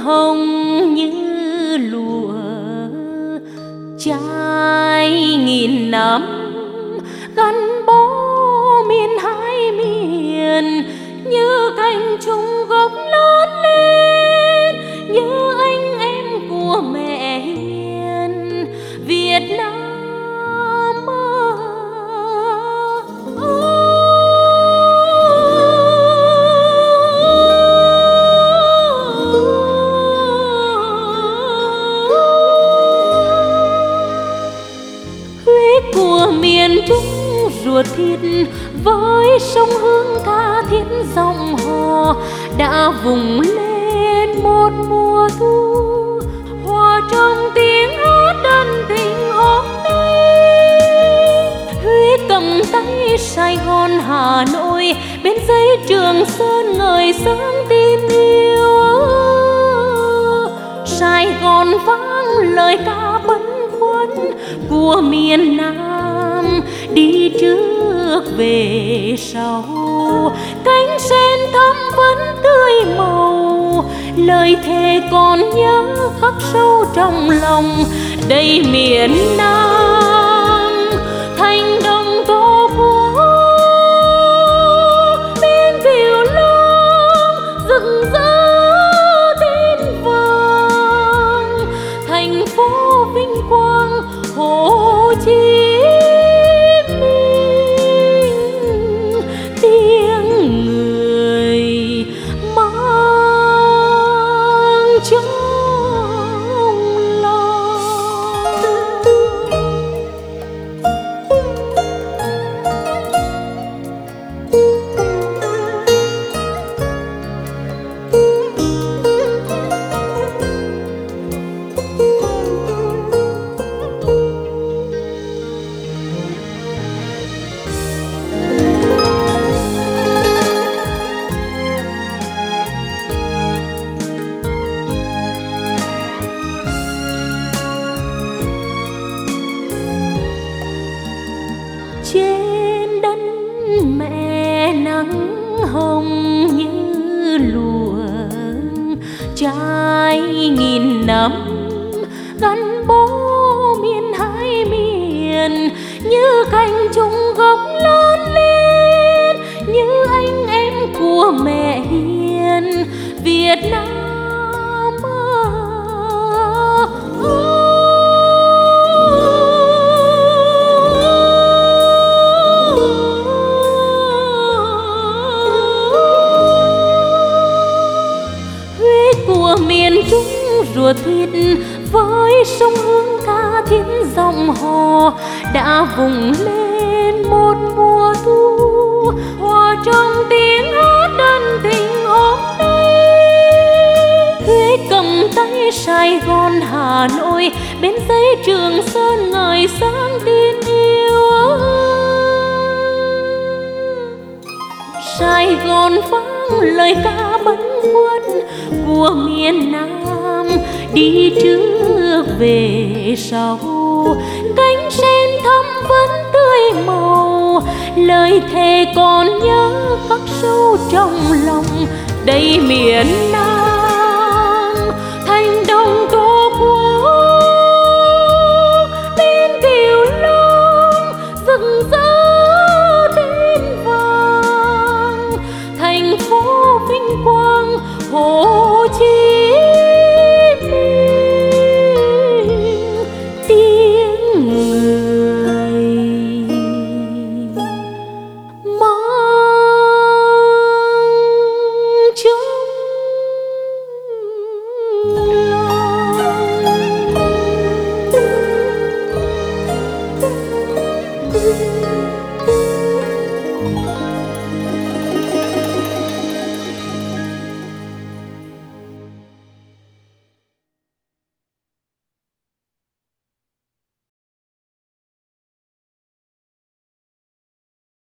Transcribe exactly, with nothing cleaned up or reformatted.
hồng như lụa trải nghìn năm gắn bó miền hai miền, như cành trùng gốc lớn lên như anh em của mẹ hiền Việt Nam. Của miền Trung ruột thịt với sông Hương tha thiết dòng hò đã vùng lên một mùa thu, hòa trong tiếng hát ân tình hôm nay. Huế cầm tay Sài Gòn Hà Nội, bên dãy Trường Sơn ngời sáng tin yêu. Sài Gòn vang lời ca bấn khuất của miền Nam đi trước về sau, cánh sen thắm vẫn tươi màu, lời thề còn nhớ khắc sâu trong lòng đầy miền Nam. Thành đồng tổ quốc bên cửu long rực rỡ tên vàng, thành phố vinh quang Hồ Chí Minh, tiếng người mang trong lòng. Trên đất mẹ nắng hồng như lụa trải nghìn năm gắn bó miền hai miền, như cành trùng gốc lớn lên như anh em của mẹ hiền Việt Nam. Của miền Trung ruột thịt với sông Hương tha thiết dòng hò đã vùng lên một mùa thu, hòa trong tiếng hát ân tình hôm nay. Huế cầm tay Sài Gòn Hà Nội, bên dãy Trường Sơn ngời sáng tin yêu. Sài Gòn vang lời ca bấn khuất của miền Nam đi trước về sau, cánh sen thắm vẫn tươi màu, lời thề còn nhớ khắc sâu trong lòng đầy miền Nam. Thành đồng tổ quốc bên cửu long rực rỡ tên vàng, thành phố vinh quang Hồ Chí Minh, tiếng người mang trong lòng.